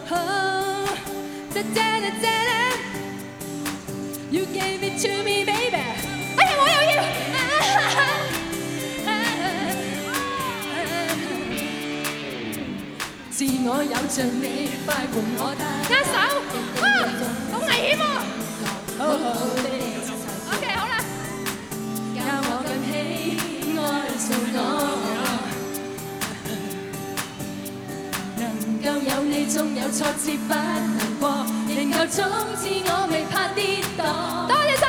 You gave it to me, baby。哎呀，我又要。自我有像你，快伴我帶。握手，好危險喎！好好地，OK， 好啦。教我更喜愛做我，能夠有你，縱有挫折不難過，仍舊衝刺我未怕跌倒。多謝。